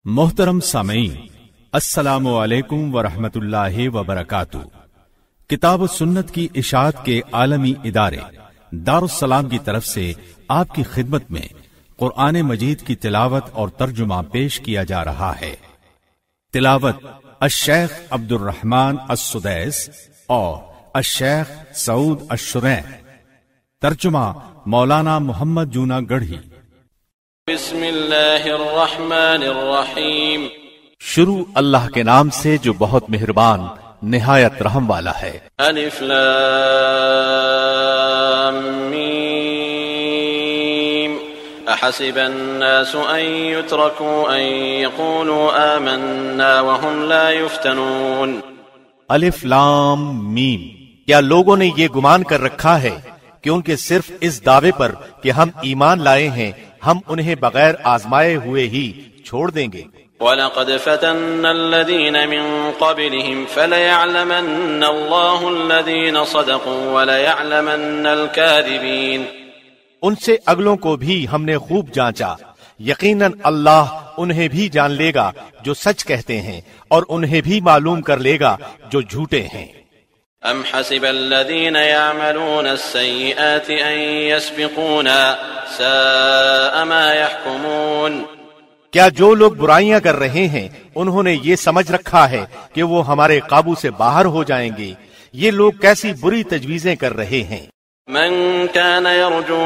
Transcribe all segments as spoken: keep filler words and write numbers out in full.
محترم سامعین، السلام علیکم ورحمۃ اللہ وبرکاتہ۔ کتاب و سنت کی اشاعت کے عالمی ادارے دارالسلام کی طرف سے آپ کی خدمت میں قرآن مجید کی تلاوت اور ترجمہ پیش کیا جا رہا ہے۔ تلاوت الشیخ عبد الرحمن السدیس اور الشیخ سعود الشرین، ترجمہ مولانا محمد جونا گڑھی۔ بسم اللہ الرحمن الرحیم، شروع اللہ کے نام سے جو بہت مہربان نہایت رحم والا ہے۔ الف لام میم، احسب الناس ان يتركوا ان يقولوا آمنا وهم لا يفتنون۔ الف لام میم، کیا لوگوں نے یہ گمان کر رکھا ہے کہ ان کے صرف اس دعوے پر کہ ہم ایمان لائے ہیں ہم انہیں بغیر آزمائے ہوئے ہی چھوڑ دیں گے؟ وَلَقَدْ فَتَنَّا الَّذِينَ مِن قَبْلِهِمْ فَلَيَعْلَمَنَّ اللَّهُ الَّذِينَ صَدَقُوا وَلَيَعْلَمَنَّ الْكَاذِبِينَ۔ ان سے اگلوں کو بھی ہم نے خوب جانچا، یقیناً اللہ انہیں بھی جان لے گا جو سچ کہتے ہیں اور انہیں بھی معلوم کر لے گا جو جھوٹے ہیں۔ ام حسب الذين يعملون السيئات ان يسبقونا ساء ما يحكمون۔ کیا جو لوگ برائیاں کر رہے ہیں انہوں نے یہ سمجھ رکھا ہے کہ وہ ہمارے قابو سے باہر ہو جائیں گے؟ یہ لوگ کیسی بری تجویزیں کر رہے ہیں۔ من كان يرجو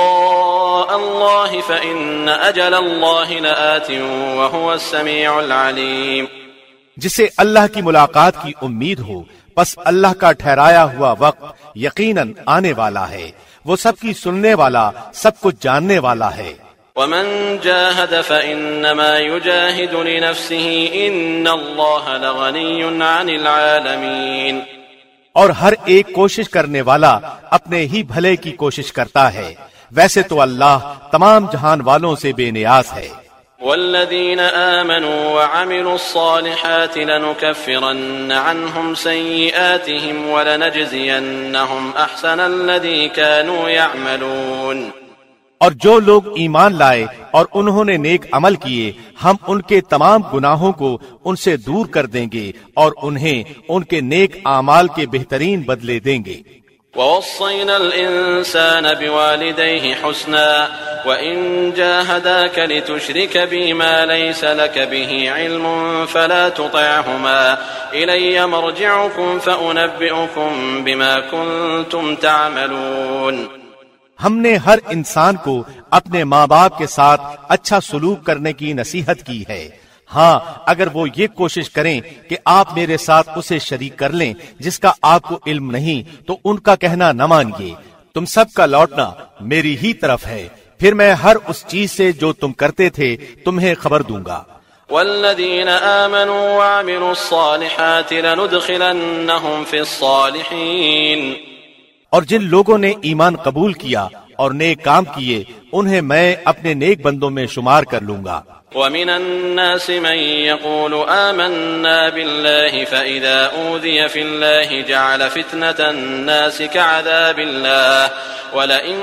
لقاء الله فإن أجل الله لآت وهو السميع العليم۔ جسے اللہ کی ملاقات کی امید ہو پس اللہ کا ٹھہرایا ہوا وقت یقیناً آنے والا ہے، وہ سب کی سننے والا، سب کچھ جاننے والا ہے۔ ومن جاهد فإنما يجاهد لنفسه إن الله لغني عن العالمين۔ اور ہر ایک کوشش کرنے والا اپنے ہی بھلے کی کوشش کرتا ہے، ویسے تو اللہ تمام جہان والوں سے بے نیاز ہے۔ والذین آمنوا وعملوا الصالحات لنكفرن عنهم سیئاتهم ولنجزینهم احسن الذی كانوا يعملون۔ اور جو لوگ ایمان لائے اور انہوں نے نیک عمل کیے ہم ان کے تمام گناہوں کو ان سے دور کر دیں گے اور انہیں ان کے نیک اعمال کے بہترین بدلے دیں گے۔ ووصينا الإنسان بوالديه حسنا وإن جاهداك لتشرك بي ما ليس لك به علم فلا تطعهما إلي مرجعكم فأنبئكم بما كنتم تعملون۔ ہم نے ہر انسان کو اپنے ماں باپ کے ساتھ اچھا سلوک کرنے کی نصیحت کی ہے، ہاں اگر وہ یہ کوشش کریں کہ آپ میرے ساتھ اسے شریک کر لیں جس کا آپ کو علم نہیں تو ان کا کہنا نہ مانیے، تم سب کا لوٹنا میری ہی طرف ہے، پھر میں ہر اس چیز سے جو تم کرتے تھے تمہیں خبر دوں گا۔ والذین آمنوا وعملوا الصالحات لندخلنهم في الصالحین۔ اور جن لوگوں نے ایمان قبول کیا اور نیک کام کیے انہیں میں اپنے نیک بندوں میں شمار کر لوں گا۔ ومن الناس من يقول آمنا بالله فإذا أوذي في الله جعل فتنة الناس كعذاب الله ولئن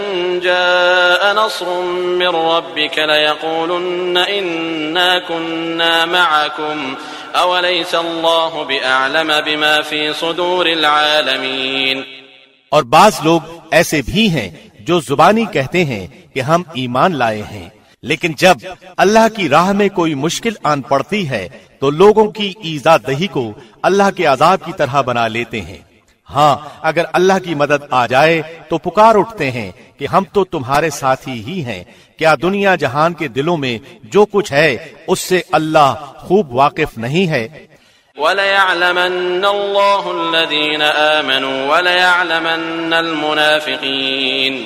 جاء نصر من ربك ليقولن إنا كنا معكم أوليس الله بأعلم بما في صدور العالمين۔ اور بعض لوگ ایسے بھی ہیں جو زبانی کہتے ہیں کہ ہم ایمان لائے ہیں، لیکن جب اللہ کی راہ میں کوئی مشکل آن پڑتی ہے تو لوگوں کی ایذا دہی کو اللہ کے عذاب کی طرح بنا لیتے ہیں۔ ہاں اگر اللہ کی مدد آ جائے تو پکار اٹھتے ہیں کہ ہم تو تمہارے ساتھی ہی ہیں، کیا دنیا جہان کے دلوں میں جو کچھ ہے اس سے اللہ خوب واقف نہیں ہے؟ وَلَيَعْلَمَنَّ اللَّهُ الَّذِينَ آمَنُوا وَلَيَعْلَمَنَّ الْمُنَافِقِينَ۔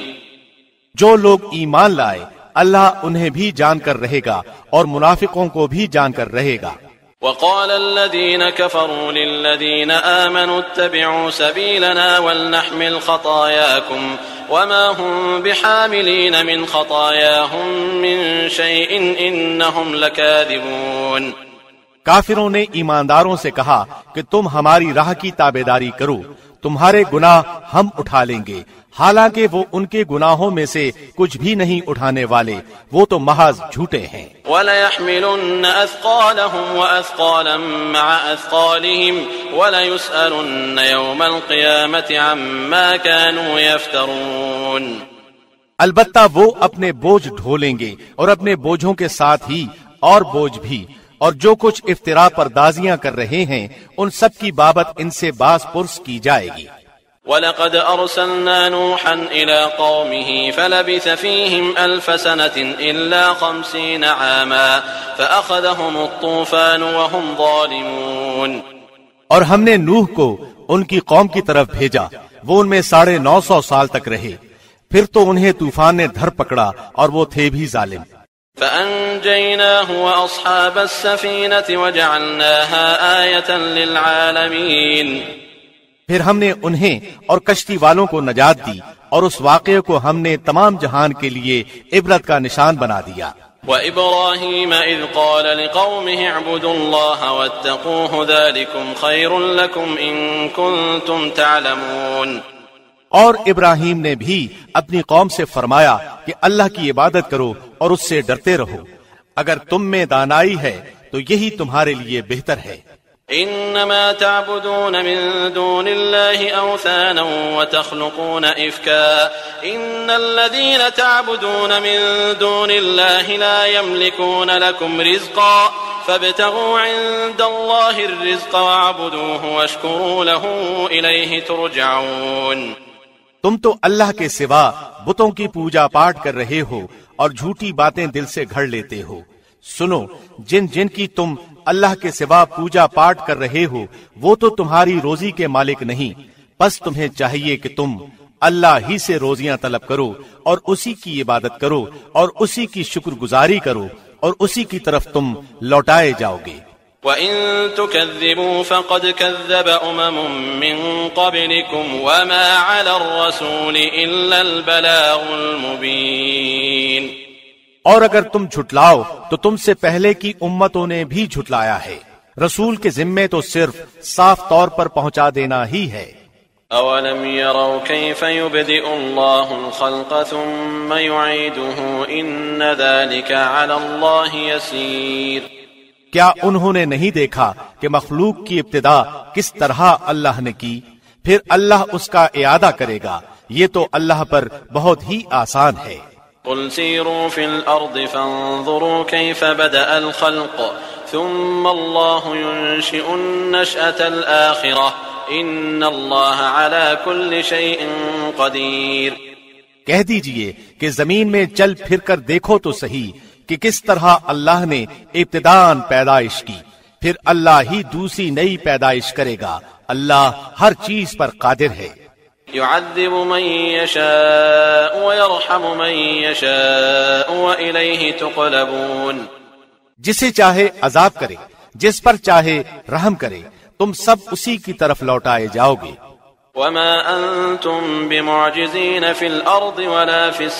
جو لوگ ایمان لائے اللہ انہیں بھی جان کر رہے گا اور منافقوں کو بھی جان کر رہے گا۔ وقال الذين كفروا للذين آمنوا اتبعوا سبيلنا ولنحمل خطاياكم وما هم بحاملين من خطاياهم من شيء إنهم لكاذبون۔ کافروں نے ایمانداروں سے کہا کہ تم ہماری راہ کی تابعداری کرو، تمہارے گناہ ہم اٹھا لیں گے، حالانکہ وہ ان کے گناہوں میں سے کچھ بھی نہیں اٹھانے والے، وہ تو محض جھوٹے ہیں۔ وَلَيَحْمِلُنَّ أَثْقَالَهُمْ وَأَثْقَالًا مَعَ أَثْقَالِهِمْ وَلَيُسْأَلُنَّ يَوْمَ الْقِيَامَةِ عَمَّا كَانُوا يَفْتَرُونَ۔ البتہ وہ اپنے بوجھ ڈھولیں گے اور اپنے بوجھوں کے ساتھ ہی اور بوجھ بھی، اور جو کچھ افترا پردازیاں کر رہے ہیں ان سب کی بابت ان سے باز پرس کی جائے گی۔ وَلَقَدْ أَرْسَلْنَا نُوحًا إِلَىٰ قَوْمِهِ فَلَبِثَ فِيهِمْ أَلْفَ سَنَةٍ إِلَّا خَمْسِينَ عَامًا فَأَخَذَهُمُ الطُّوفَانُ وَهُمْ ظَالِمُونَ۔ اور ہم نے نوح کو ان کی قوم کی طرف بھیجا، وہ ان میں ساڑھے نو سو سال تک رہے، پھر تو انہیں طوفان نے دھر پکڑا اور وہ تھے بھی ظالم۔ فَأَنجَيْنَاهُ وَأَصْحَابَ السَّفِينَةِ وَجَعَلْنَاهَا آيَةً لِلْعَالَمِينَ۔ پھر ہم نے انہیں اور کشتی والوں کو نجات دی اور اس واقعے کو ہم نے تمام جہان کے لیے عبرت کا نشان بنا دیا۔ وَإِبْرَاهِيمَ إِذْ قَالَ لِقَوْمِهِ اعْبُدُوا اللَّهَ وَاتَّقُوهُ ذَلِكُمْ خَيْرٌ لَكُمْ إِن كُنتُمْ تَعْلَمُونَ۔ اور ابراہیم نے بھی اپنی قوم سے فرمایا کہ اللہ کی عبادت کرو اور اس سے ڈرتے رہو، اگر تم میں دانائی ہے تو یہی تمہارے لیے بہتر ہے۔ انما تعبدون من دون الله اوثانا وتخلقون افكا ان الذين تعبدون من دون الله لا يملكون لكم رزقا فابتغوا عند الله الرزق واعبدوه واشكروا له اليه ترجعون۔ تم تو اللہ کے سوا بتوں کی پوجا پاٹ کر رہے ہو اور جھوٹی باتیں دل سے گھڑ لیتے ہو۔ سنو، جن جن کی تم اللہ کے سوا پوجا پاٹ کر رہے ہو وہ تو تمہاری روزی کے مالک نہیں، بس تمہیں چاہیے کہ تم اللہ ہی سے روزیاں طلب کرو اور اسی کی عبادت کرو اور اسی کی شکر گزاری کرو اور اسی کی طرف تم لوٹائے جاؤ گے۔ وَإِن تُكَذِّبُوا فَقَدْ كَذَّبَ أُمَمٌ مِّن قَبْلِكُمْ وَمَا عَلَى الرَّسُولِ إِلَّا الْبَلَاغُ الْمُبِينُ۔ اور اگر تم جھٹلاؤ تو تم سے پہلے کی امتوں نے بھی جھٹلایا ہے، رسول کے ذمے تو صرف صاف طور پر پہنچا دینا ہی ہے۔ أَوَلَمْ يَرَوْا كَيْفَ يُبْدِئُ اللَّهُ الْخَلْقَ ثُمَّ يُعِيدُهُ إِنَّ ذَلِكَ عَلَى اللَّهِ يَسِيرٌ۔ کیا انہوں نے نہیں دیکھا کہ مخلوق کی ابتدا کس طرح اللہ نے کی، پھر اللہ اس کا اعادہ کرے گا، یہ تو اللہ پر بہت ہی آسان ہے۔ قل سيروا في الأرض فانظروا كيف بدأ الخلق ثم الله ينشئ النشأة الآخرة إن الله على كل شيء قدير۔ کہہ دیجئے کہ زمین میں چل پھر کر دیکھو تو صحیح کہ کس طرح اللہ نے ابتداءً پیدائش کی، پھر اللہ ہی دوسری نئی پیدائش کرے گا، اللہ ہر چیز پر قادر ہے۔ يعذب من يشاء ويرحم من يشاء وإليه تقلبون۔ جسے چاہے عذاب کرے، جس پر چاہے رحم کرے، تم سب اسی کی طرف لوٹائے جاؤ گے۔ وما أنتم بمعجزين في الأرض ولا في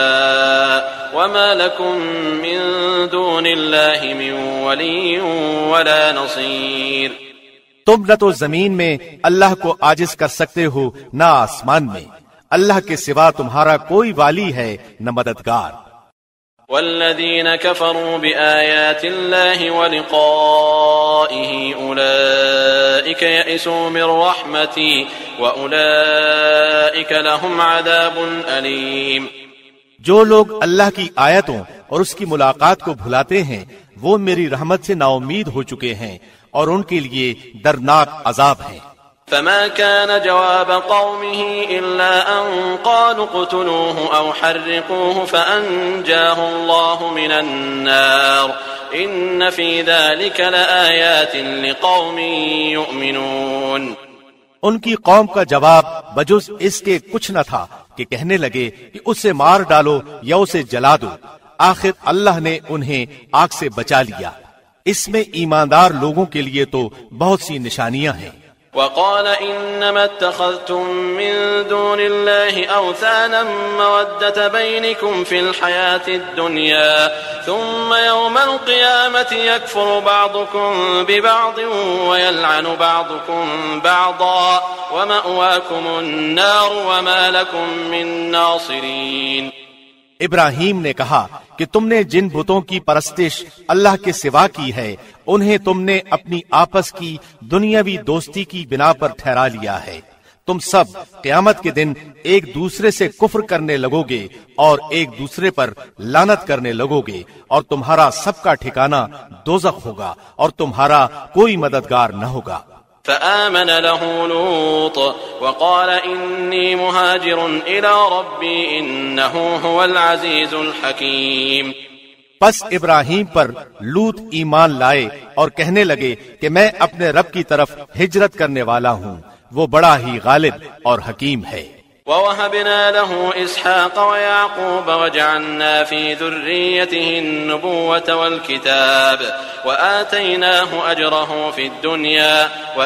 السماء وما لكم من دون الله من ولي ولا نصير۔ تم نہ تو زمین میں اللہ کو عاجز کر سکتے ہو نہ آسمان میں، اللہ کے سوا تمہارا کوئی والی ہے نہ مددگار۔ والذين كفروا بآيات الله ولقائه أولئك يئسوا من رحمتي وأولئك لهم عذاب أليم۔ جو لوگ اللہ کی آیتوں اور اس کی ملاقات کو بھلاتے ہیں وہ میری رحمت سے نا امید ہو چکے ہیں اور ان کے لیے دردناک عذاب ہے۔ فما كان جواب قومه إلا أن قالوا اقتلوه أو حرقوه فأنجاه الله من النار إن في ذلك لآيات لقوم يؤمنون۔ ان کی قوم کا جواب بجز اس کے کچھ نہ تھا کہ کہنے لگے کہ اسے مار ڈالو یا اسے جلا دو، آخر اللہ نے انہیں آگ سے بچا لیا۔ اس میں ایماندار لوگوں کے لیے تو بہت سی نشانیاں ہیں۔ وقال إنما اتخذتم من دون الله أوثانا مودة بينكم في الحياة الدنيا ثم يوم القيامة يكفر بعضكم ببعض ويلعن بعضكم بعضا ومأواكم النار وما لكم من ناصرين۔ ابراہیم نے کہا کہ تم نے جن بتوں کی پرستش اللہ کے سوا کی ہے انہیں تم نے اپنی آپس کی دنیاوی دوستی کی بنا پر ٹھہرا لیا ہے۔ تم سب قیامت کے دن ایک دوسرے سے کفر کرنے لگو گے اور ایک دوسرے پر لعنت کرنے لگو گے، اور تمہارا سب کا ٹھکانہ دوزخ ہوگا اور تمہارا کوئی مددگار نہ ہوگا۔ فآمن له لوط وقال إني مهاجر إلى ربي إنه هو العزيز الحكيم۔ پس ابراہیم پر لوط ایمان لائے اور کہنے لگے کہ میں اپنے رب کی طرف ہجرت کرنے والا ہوں، وہ بڑا ہی غالب اور حکیم ہے۔ ووهبنا له إسحاق ويعقوب وجعلنا في ذريته النبوة والكتاب وآتيناه أجره في الدنيا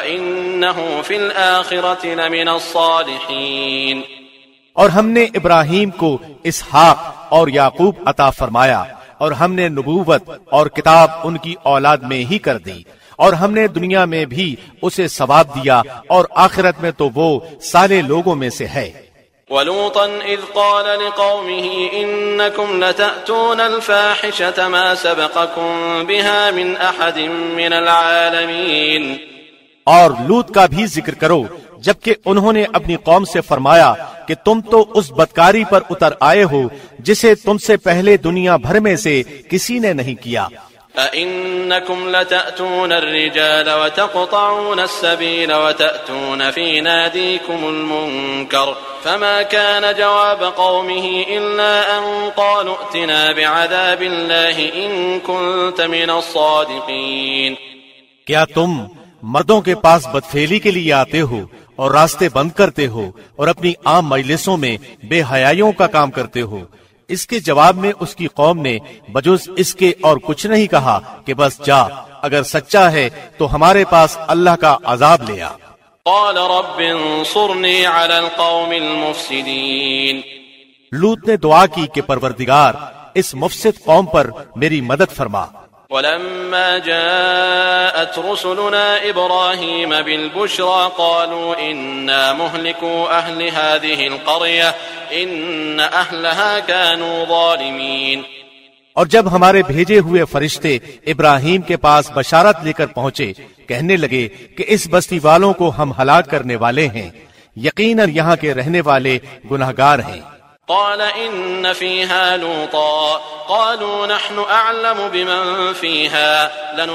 وإنه في الآخرة لمن الصالحين۔ اور ہم نے ابراہیم کو اسحاق اور یعقوب عطا فرمایا، اور ہم نے نبوت اور کتاب ان کی اولاد میں ہی کر دی، اور ہم نے دنیا میں بھی اسے ثواب دیا، اور آخرت میں تو وہ صالح لوگوں میں سے ہے۔ وَلُوطًا إِذْ قَالَ لِقَوْمِهِ إِنَّكُمْ لَتَأْتُونَ الْفَاحِشَةَ مَا سَبَقَكُمْ بِهَا مِنْ أَحَدٍ مِنَ الْعَالَمِينَ۔ اور لوط کا بھی ذکر کرو جبکہ انہوں نے اپنی قوم سے فرمایا کہ تم تو اس بدکاری پر اتر آئے ہو جسے تم سے پہلے دنیا بھر میں سے کسی نے نہیں کیا۔ أَإِنَّكُمْ لَتَأْتُونَ الرِّجَالَ وَتَقْطَعُونَ السَّبِيلَ وَتَأْتُونَ فِي نَادِيكُمُ الْمُنكَرَ فَمَا كَانَ جَوَابَ قَوْمِهِ إِلَّا أَن قَالُوا ائْتِنَا بِعَذَابِ اللَّهِ إِن كُنتَ مِنَ الصَّادِقِينَ۔ کیا تم مردوں کے پاس بدفعلی کے لیے آتے ہو اور راستے بند کرتے ہو اور اپنی عام مجلسوں میں بے حیائیوں کا کام کرتے ہو؟ اس کے جواب میں اس کی قوم نے بجز اس کے اور کچھ نہیں کہا کہ بس جا، اگر سچا ہے تو ہمارے پاس اللہ کا عذاب لے آ۔ قال رب انصرنی علی القوم المفسدین۔ لوط نے دعا کی کہ پروردگار اس مفسد قوم پر میری مدد فرما۔ ولما جاءت رسلنا إبراهيم بالبشرى قالوا إنا مهلكو أهل هذه القرية إن أهلها كانوا ظالمين۔ اور جب ہمارے بھیجے ہوئے فرشتے ابراہیم کے پاس بشارت لے کر پہنچے، کہنے لگے کہ اس بستی والوں کو ہم ہلاک کرنے والے ہیں، یقیناً یہاں کے رہنے والے گناہگار ہیں۔ قال إن فيها لوطا قالوا نحن أعلم بمن فيها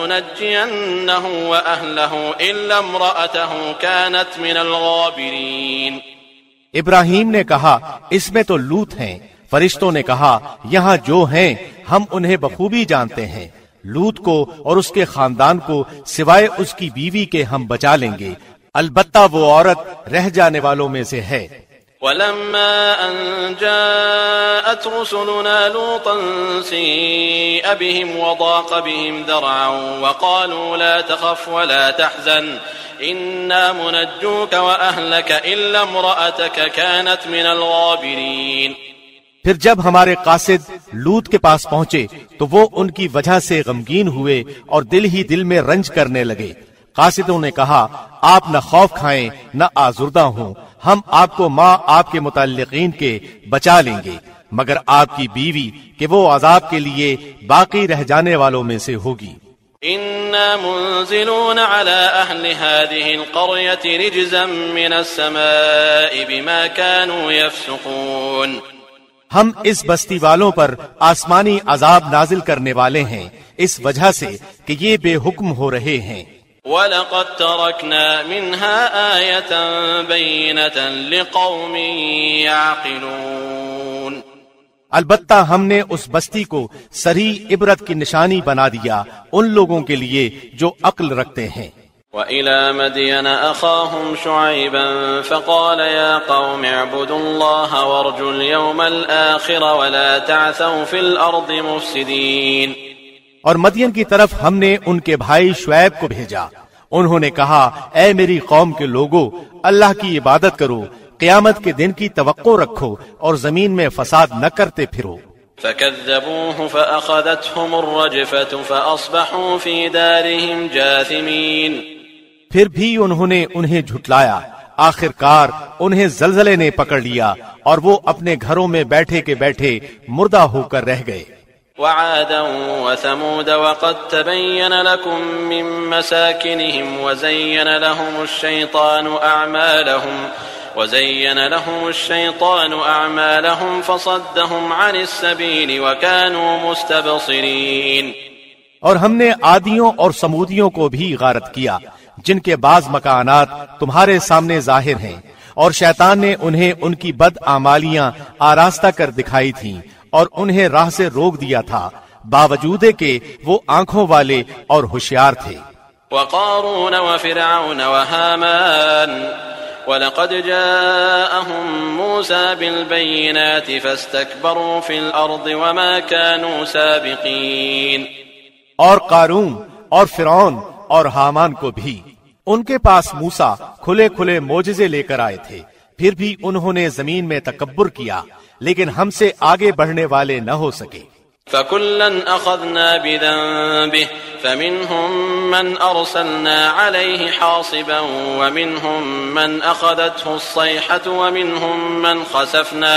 لننجينه وأهله إلا امرأته كانت من الغابرين۔ ابراہیم نے کہا اس میں تو لوط ہیں۔ فرشتوں نے کہا یہاں جو ہیں ہم انہیں بخوبی جانتے ہیں، لوط کو اور اس کے خاندان کو سوائے اس کی بیوی کے ہم بچا لیں گے، البتہ وہ عورت رہ جانے والوں میں سے ہے۔ ولما أن جاءت رسلنا لوطا سيء بهم وضاق بهم ذرعا وقالوا لا تخف ولا تحزن إنا منجوك وأهلك إلا امرأتك كانت من الغابرين۔ پھر جب ہمارے قاصد لوط کے پاس پہنچے تو وہ ان کی وجہ سے غمگین ہوئے اور دل ہی دل میں رنج کرنے لگے۔ قاصدوں نے کہا آپ نہ خوف کھائیں نہ آزردہ ہوں، ہم آپ کو ماں آپ کے متعلقین کے بچا لیں گے، مگر آپ کی بیوی کہ وہ عذاب کے لیے باقی رہ جانے والوں میں سے ہوگی۔ إنا منزلون على أهل هذه القرية رجزا من السماء بما كانوا يفسقون۔ ہم اس بستی والوں پر آسمانی عذاب نازل کرنے والے ہیں اس وجہ سے کہ یہ بے حکم ہو رہے ہیں۔ وَلَقَدْ تَرَكْنَا مِنْهَا آيَةً بَيِّنَةً لِقَوْمٍ يَعْقِلُونَ۔ البتہ ہم نے اس بستی کو صریح عبرت کی نشانی بنا دیا ان لوگوں کے لیے جو عقل رکھتے ہیں۔ وَإِلَى مَدْيَنَ أَخَاهُمْ شُعَيْبًا فَقَالَ يَا قَوْمِ اعْبُدُوا اللَّهَ وَارْجُوا الْيَوْمَ الْآخِرَ وَلَا تَعْثَوْا فِي الْأَرْضِ مُفْسِدِينَ۔ اور مدین کی طرف ہم نے ان کے بھائی شعیب کو بھیجا، انہوں نے کہا اے میری قوم کے لوگوں، اللہ کی عبادت کرو، قیامت کے دن کی توقع رکھو اور زمین میں فساد نہ کرتے پھرو۔ فكذبوه فأخذتهم الرجفة فأصبحوا في دارهم جاثمين۔ پھر بھی انہوں نے انہیں جھٹلایا، آخر کار انہیں زلزلے نے پکڑ لیا اور وہ اپنے گھروں میں بیٹھے کے بیٹھے مردہ ہو کر رہ گئے۔ وعادا وثمود وقد تبين لكم من مساكنهم وزين لهم الشيطان أعمالهم وزين لهم الشيطان أعمالهم فصدهم عن السبيل وكانوا مستبصرين۔ اور ہم نے عادیوں اور سمودیوں کو بھی غارت کیا جن کے بعض مکانات تمہارے سامنے ظاہر ہیں، اور شیطان نے انہیں ان کی بد اعمالیاں آراستہ کر دکھائی تھیں اور انہیں راہ سے روک دیا تھا، باوجود کہ وہ آنکھوں والے اور ہوشیار تھے۔ وقارون وفرعون وهامان وَلَقَدْ جَاءَهُمْ مُوسَى بِالْبَيِّنَاتِ فَاسْتَكْبَرُوا فِي الْأَرْضِ وَمَا كَانُوا سَابِقِينَ۔ اور قارون اور فرعون اور حامان کو بھی ان کے پاس موسیٰ کھلے کھلے معجزے لے کر آئے تھے، پھر بھی انہوں نے زمین میں تکبر کیا، لیکن ہم سے آگے بڑھنے والے نہ ہو سکے۔ فَكُلًّا أَخَذْنَا بِذَنبِهِ فَمِنْهُمْ مَنْ أَرْسَلْنَا عَلَيْهِ حَاصِبًا وَمِنْهُمْ مَنْ أَخَذَتْهُ الصَّيْحَةُ وَمِنْهُمْ مَنْ خَسَفْنَا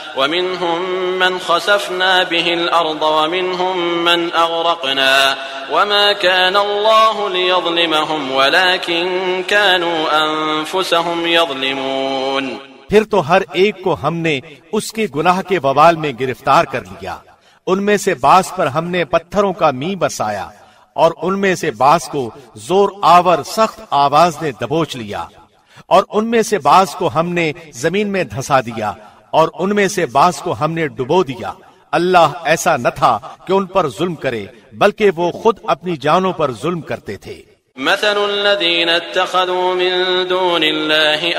وَمِنْهُمْ مَنْ خَسَفْنَا بِهِ الْأَرْضَ وَمِنْهُمْ مَنْ أَغْرَقْنَا وَمَا كَانَ اللَّهُ لِيَظْلِمَهُمْ وَلَكِنْ كَانُوا أَنفُسَهُمْ يَظْلِمُونَ۔ پھر تو ہر ایک کو ہم نے اس کے گناہ کے وبال میں گرفتار کر لیا۔ ان میں سے بعض پر ہم نے پتھروں کا می بسایا اور ان میں سے بعض کو زور آور سخت آواز نے دبوچ لیا، اور ان میں سے بعض کو ہم نے زمین میں دھسا دیا اور ان میں سے بعض کو ہم نے ڈبو دیا۔ اللہ ایسا نہ تھا کہ ان پر ظلم کرے، بلکہ وہ خود اپنی جانوں پر ظلم کرتے تھے۔ مثل الذين اتخذوا من دون الله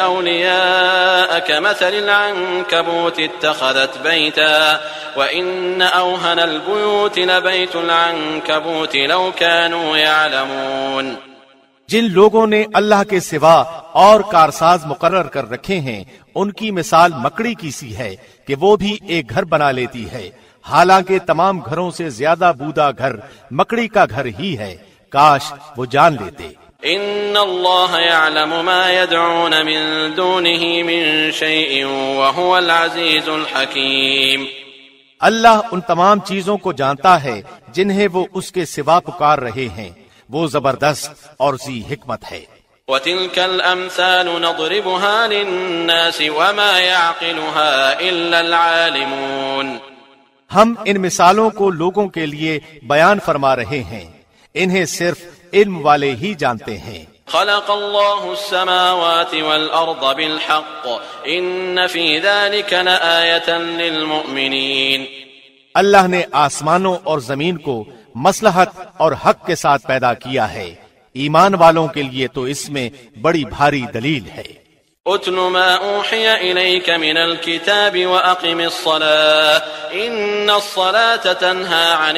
أولياء كمثل العنكبوت اتخذت بيتا وإن أوهن البيوت لبيت العنكبوت لو كانوا يعلمون۔ جن لوگوں نے اللہ کے سوا اور کارساز مقرر کر رکھے ہیں، ان کی مثال مکڑی کی سی ہے کہ وہ بھی ایک گھر بنا لیتی ہے، حالانکہ تمام گھروں سے زیادہ بودا گھر مکڑی کا گھر ہی ہے، کاش وہ جان لیتے۔ ان اللہ یعلم ما يدعون من دونه من شیء وهو العزیز الحکیم۔ اللہ ان تمام چیزوں کو جانتا ہے جنہیں وہ اس کے سوا پکار رہے ہیں، وہ زبردست اور ذی حکمت ہے۔ وَتِلْكَ الْأَمْثَالُ نَضْرِبُهَا لِلنَّاسِ وَمَا يَعْقِلُهَا إِلَّا الْعَالِمُونَ۔ ہم ان مثالوں کو لوگوں کے لیے بیان فرما رہے ہیں، انہیں صرف علم والے ہی جانتے ہیں۔ خلق الله السماوات والأرض بالحق إن في ذلك لآية للمؤمنين۔ اللہ نے آسمانوں اور زمین کو مصلحت اور حق کے ساتھ پیدا کیا ہے، ایمان والوں کے لیے تو اس میں بڑی بھاری دلیل ہے۔ اتل ما اوحي اليك من الكتاب واقم الصلاه ان الصلاه تنهى عن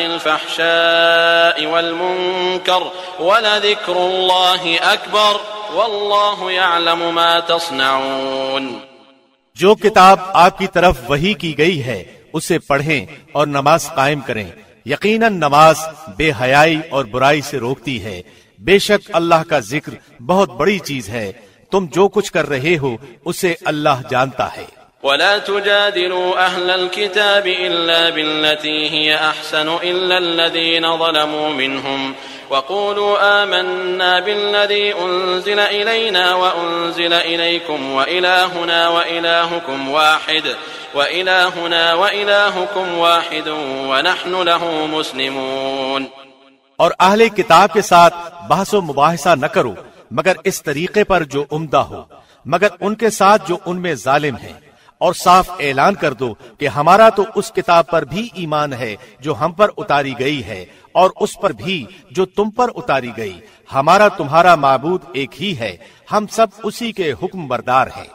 الفحشاء والمنكر ولذكر الله اكبر والله يعلم ما تصنعون۔ جو کتاب آپ کی طرف وحی کی گئی ہے اسے پڑھیں اور نماز قائم کریں، یقیناً نماز بے حیائی اور برائی سے روکتی ہے، بے شک اللہ کا ذکر بہت بڑی چیز ہے، تم جو کچھ کر رہے ہو اسے اللہ جانتا ہے۔ ولا تجادلوا أهل الكتاب إلا بالتي هي أحسن إلا الذين ظلموا منهم وقولوا آمنا بالذي أنزل إلينا وأنزل إليكم وإلهنا وإلهكم واحد وإلهنا وإلهكم واحد ونحن له مسلمون۔ اور اہل کتاب کے ساتھ بحث و مباحثہ نہ کرو مگر اس طریقے پر جو عمدہ ہو، مگر ان کے ساتھ جو ان میں ظالم ہیں، اور صاف اعلان کر دو کہ ہمارا تو اس کتاب پر بھی ایمان ہے جو ہم پر اتاری گئی ہے اور اس پر بھی جو تم پر اتاری گئی، ہمارا تمہارا معبود ایک ہی ہے، ہم سب اسی کے حکم بردار ہیں۔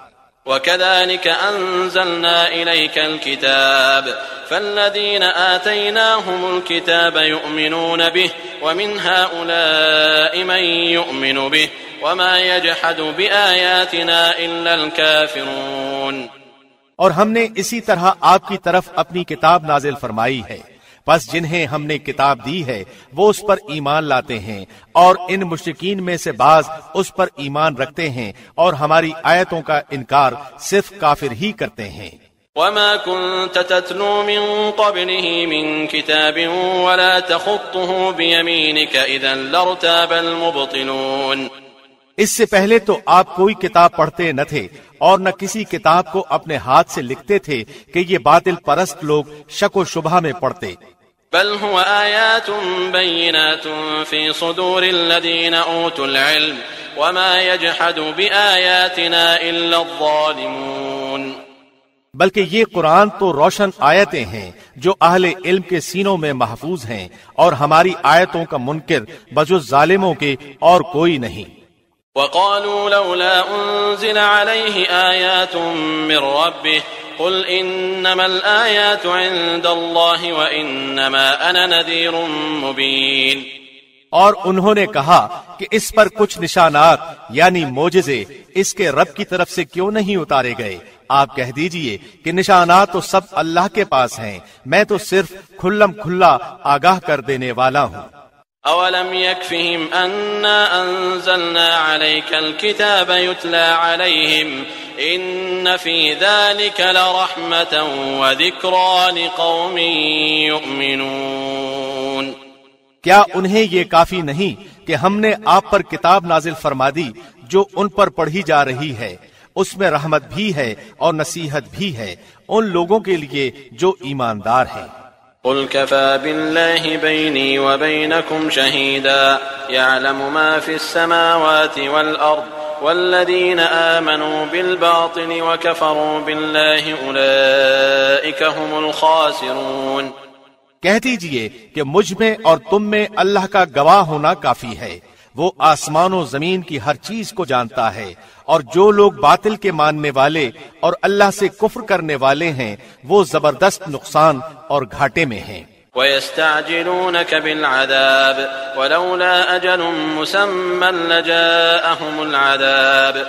وكذلك أنزلنا إليك الكتاب فالذين آتيناهم الكتاب يؤمنون به ومن هؤلاء من يؤمن به وما يجحد بآياتنا إلا الكافرون۔ اور ہم نے اسی طرح آپ کی طرف اپنی کتاب نازل فرمائی ہے، پس جنہیں ہم نے کتاب دی ہے وہ اس پر ایمان لاتے ہیں، اور ان مشرکین میں سے بعض اس پر ایمان رکھتے ہیں اور ہماری آیتوں کا انکار صرف کافر ہی کرتے ہیں۔ وما كنت تتلو من قبله من كتاب ولا تخطه بيمينك إذا لارتاب المبطلون۔ اس سے پہلے تو آپ کوئی کتاب پڑھتے نہ تھے اور نہ کسی کتاب کو اپنے ہاتھ سے لکھتے تھے کہ یہ باطل پرست لوگ شک و شبہ میں پڑھتے۔ بل هو آيات بينات في صدور الذين أوتوا العلم وما يجحد بآياتنا إلا الظالمون۔ بلکہ یہ قرآن تو روشن آیتیں ہیں جو اہل علم کے سینوں میں محفوظ ہیں، اور ہماری آیتوں کا منکر بجز ظالموں کے اور کوئی نہیں۔ وقالوا لولا أنزل عليه آيات من ربه قل إنما الآيات عند الله وإنما أنا نذير مبين۔ اور انہوں نے کہا کہ اس پر کچھ نشانات یعنی معجزے اس کے رب کی طرف سے کیوں نہیں اتارے گئے؟ آپ کہہ دیجئے کہ نشانات تو سب اللہ کے پاس ہیں، میں تو صرف کھلم کھلا آگاہ کر دینے والا ہوں۔ أولم يكفهم أنا أنزلنا عليك الكتاب يتلى عليهم إن في ذلك لرحمة وذكرى لقوم يؤمنون۔ کیا انہیں یہ کافی نہیں کہ ہم نے آپ پر کتاب نازل فرما دی جو ان پر پڑھی جا رہی ہے، اس میں رحمت بھی ہے اور نصیحت بھی ہے ان لوگوں کے لیے جو ایماندار ہیں۔ قل كفى بالله بيني وبينكم شهيدا يعلم ما في السماوات والأرض والذين آمنوا بالباطل وكفروا بالله أولئك هم الخاسرون۔ کہہ دیجئے کہ مجھ میں اور تم میں اللہ کا گواہ ہونا کافی ہے، وہ آسمان و زمین کی ہر چیز کو جانتا ہے، اور جو لوگ باطل کے ماننے والے اور اللہ سے کفر کرنے والے ہیں وہ زبردست نقصان اور گھاٹے میں ہیں۔ وَيَسْتَعْجِلُونَكَ بِالْعَذَابِ وَلَوْلَا أَجَلٌ مُّسَمًّى لَّجَاءَهُمُ الْعَذَابُ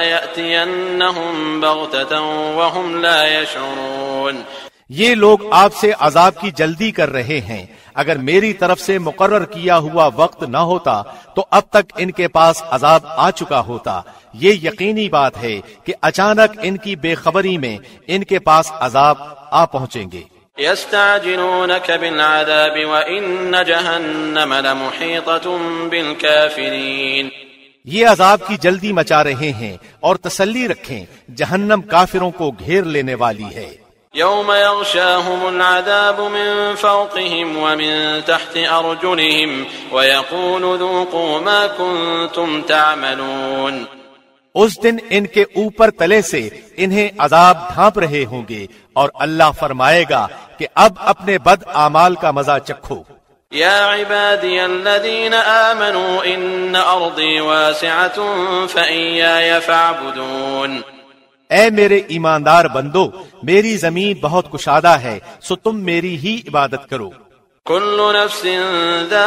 وَلَيَأْتِيَنَّهُمْ بَغْتَةً وَهُمْ لَا يَشْعُرُونَ۔ یہ لوگ آپ سے عذاب کی جلدی کر رہے ہیں، اگر میری طرف سے مقرر کیا ہوا وقت نہ ہوتا تو اب تک ان کے پاس عذاب آ چکا ہوتا۔ یہ یقینی بات ہے کہ اچانک ان کی بے خبری میں ان کے پاس عذاب آ پہنچیں گے۔ يستعجلونك بالعذاب وإن جهنم لمحيطة بالكافرين۔ یہ عذاب کی جلدی مچا رہے ہیں، اور تسلی رکھیں جہنم کافروں کو گھیر لینے والی ہے۔ يوم يغشاهم العذاب من فوقهم ومن تحت أرجلهم ويقول ذوقوا ما كنتم تعملون۔ اس دن ان کے اوپر تلے سے انہیں عذاب ڈھانپ رہے ہوں گے، اور اللہ فرمائے گا کہ اب اپنے بد اعمال کا مزہ چکھو۔ يا عبادي الذين آمنوا إن أرضي واسعة فإياي فاعبدون۔ اے میرے ایماندار بندو، میری زمین بہت کشادہ ہے، سو تم میری ہی عبادت کرو۔ كل نفس ذائقة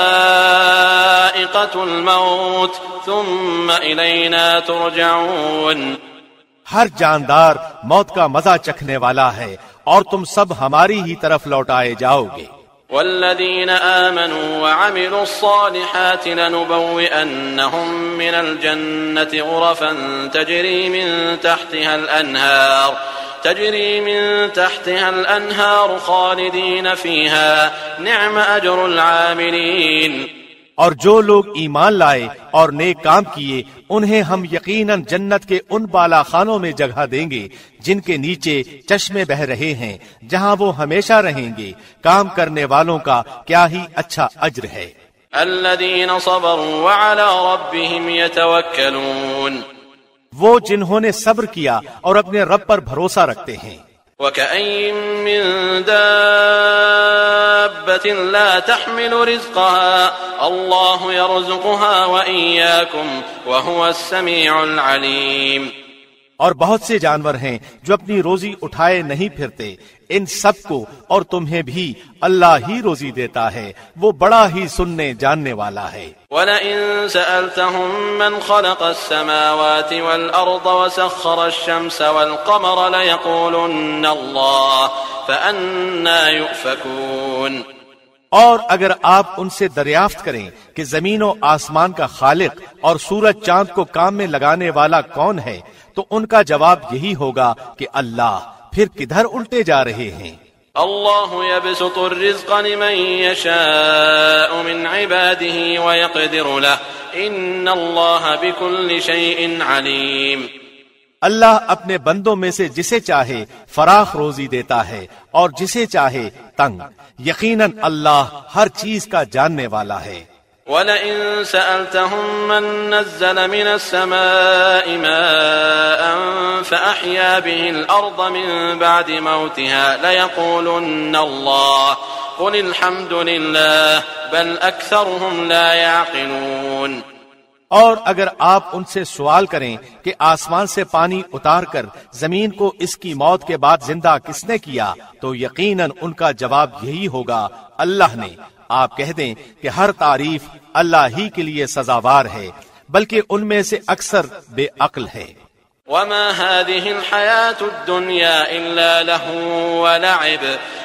الموت ثم إلينا ترجعون۔ ہر جاندار موت کا مزہ چکھنے والا ہے، اور تم سب ہماری ہی طرف لوٹائے جاؤ گے۔ والذين آمنوا وعملوا الصالحات لنبوئنهم من الجنة غرفا تجري من تحتها الأنهار تجري من تحتها الأنهار خالدين فيها نعم أجر العاملين۔ اور جو لوگ ایمان لائے اور نیک کام کیے انہیں ہم یقیناً جنت کے ان بالا خانوں میں جگہ دیں گے جن کے نیچے چشمے بہ رہے ہیں، جہاں وہ ہمیشہ رہیں گے۔ کام کرنے والوں کا کیا ہی اچھا اجر ہے۔ الذين صبروا وعلى ربهم يتوكلون۔ وہ جنہوں نے صبر کیا اور اپنے رب پر بھروسہ رکھتے ہیں۔ وكأين من دابة لا تحمل رزقها الله يرزقها وإياكم وهو السميع العليم۔ اور بہت سے جانور ہیں جو اپنی روزی اٹھائے نہیں پھرتے، ان سب کو اور تمہیں بھی اللہ ہی روزی دیتا ہے، وہ بڑا ہی سننے جاننے والا ہے۔ وَلَئِن سَأَلْتَهُم مَّنْ خَلَقَ السَّمَاوَاتِ وَالْأَرْضَ وَسَخَّرَ الشَّمْسَ وَالْقَمَرَ لَيَقُولُنَّ اللَّهُ فَأَنَّىٰ يُؤْفَكُونَ۔ اور اگر آپ ان سے دریافت کریں کہ زمین و آسمان کا خالق اور سورج چاند کو کام میں لگانے والا کون ہے، تو ان کا جواب یہی ہوگا کہ اللہ، پھر کدھر الٹے جا رہے ہیں۔ اللہ يبسط الرزق لمن يشاء من عباده ويقدر له ان اللہ بكل شيء علیم۔ اللہ اپنے بندوں میں سے جسے چاہے فراخ روزی دیتا ہے اور جسے چاہے تنگ، یقیناً اللہ ہر چیز کا جاننے والا ہے۔ وَلَئِن سَأَلْتَهُم مَّن نَّزَّلَ مِنَ السَّمَاءِ مَاءً فَأَحْيَا بِهِ الْأَرْضَ مِن بَعْدِ مَوْتِهَا لَيَقُولُنَّ اللَّهُ قُلِ الْحَمْدُ لِلَّهِ بَلْ أَكْثَرُهُمْ لَا يَعْقِلُونَ۔ اور اگر آپ ان سے سوال کریں کہ آسمان سے پانی اتار کر زمین کو اس کی موت کے بعد زندہ کس نے کیا، تو یقیناً ان کا جواب یہی ہوگا، اللہ نے۔ آپ کہہ دیں کہ ہر تعریف اللہ ہی کے لیے سزاوار ہے، بلکہ ان میں سے اکثر بے عقل ہے۔ وما هذه الحياة الدنيا إلا لهو ولعب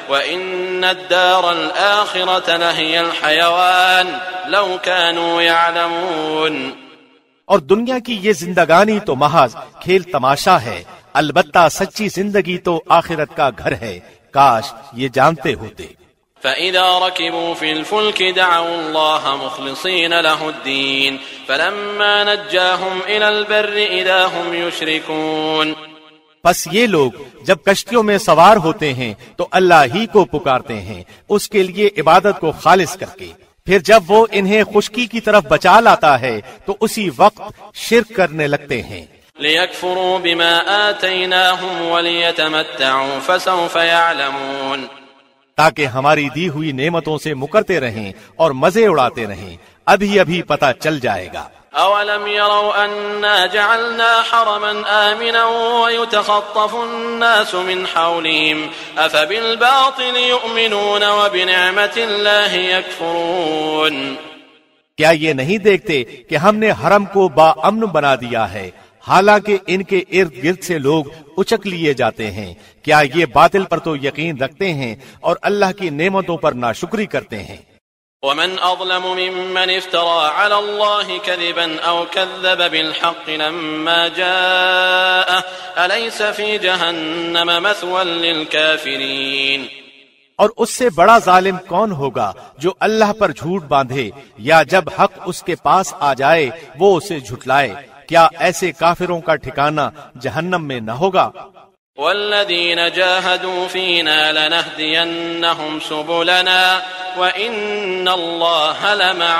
وإن الدار الآخرة لهي الحيوان لو كانوا يعلمون۔ اور دنیا کی یہ زندگانی تو محض کھیل تماشا ہے، البتہ سچی زندگی تو آخرت کا گھر ہے، کاش یہ جانتے ہوتے۔ فَإِذَا رَكِبُوا فِي الْفُلْكِ دَعَوُا اللَّهَ مُخْلِصِينَ لَهُ الدِّينَ فَلَمَّا نَجَّاهُمْ إِلَى الْبَرِّ إِذَا هُمْ يُشْرِكُونَ۔ پس یہ لوگ جب کشتیوں میں سوار ہوتے ہیں تو اللہ ہی کو پکارتے ہیں، اس کے لیے عبادت کو خالص کر کے، پھر جب وہ انہیں خشکی کی طرف بچا لاتا ہے تو اسی وقت شرک کرنے لگتے ہیں۔ لِيَكْفُرُوا بِمَا آتَيْنَاهُمْ وَلِيَتَمَتَّعُوا فَسَوْفَ يَعْلَمُونَ۔ تاکہ ہماری دی ہوئی نعمتوں سے مکرتے رہیں اور مزے اڑاتے رہیں، ابھی ابھی پتہ چل جائے گا۔ أَوَلَمْ يَرَوْا أَنَّا جَعَلْنَا حَرَمًا آمِنًا وَيُتَخَطَّفُ النَّاسُ مِنْ حَوْلِهِمْ أَفَبِالْبَاطِلِ يُؤْمِنُونَ وَبِنِعْمَةِ اللَّهِ يَكْفُرُونَ۔ کیا یہ نہیں دیکھتے کہ ہم نے حرم کو با امن بنا دیا ہے، حالانکہ ان کے ارد گرد سے لوگ اچک لیے جاتے ہیں؟ کیا یہ باطل پر تو یقین رکھتے ہیں اور اللہ کی نعمتوں پر ناشکری کرتے ہیں؟ ومن أظلم ممن افترى على الله كذبا أو كذب بالحق لما جاءه أليس في جهنم مثوى للكافرين۔ اور اس سے بڑا ظالم کون ہوگا جو اللہ پر جھوٹ باندھے یا جب حق اس کے پاس آ جائے وہ اسے جھٹلائے، کیا ایسے کافروں کا ٹھکانہ جہنم میں نہ ہوگا؟ والذین جاہدوا فینا لنہدینہم سبلنا وإن اللہ لمع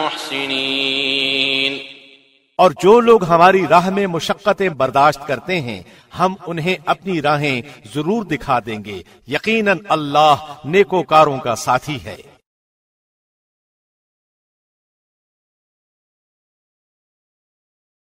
المحسنین۔ اور جو لوگ ہماری راہ میں مشقتیں برداشت کرتے ہیں ہم انہیں اپنی راہیں ضرور دکھا دیں گے، یقیناً اللہ نیکوکاروں کا ساتھی ہے۔